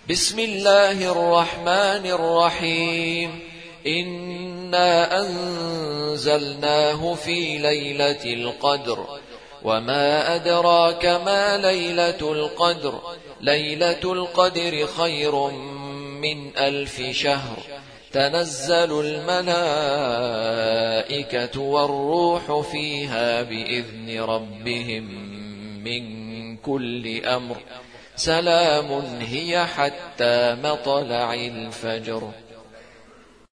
بسم الله الرحمن الرحيم. إنا أنزلناه في ليلة القدر وما أدراك ما ليلة القدر ليلة القدر خير من 1000 شهر تنزل الملائكة والروح فيها بإذن ربهم من كل أمر سلام هي حتى مطلع الفجر.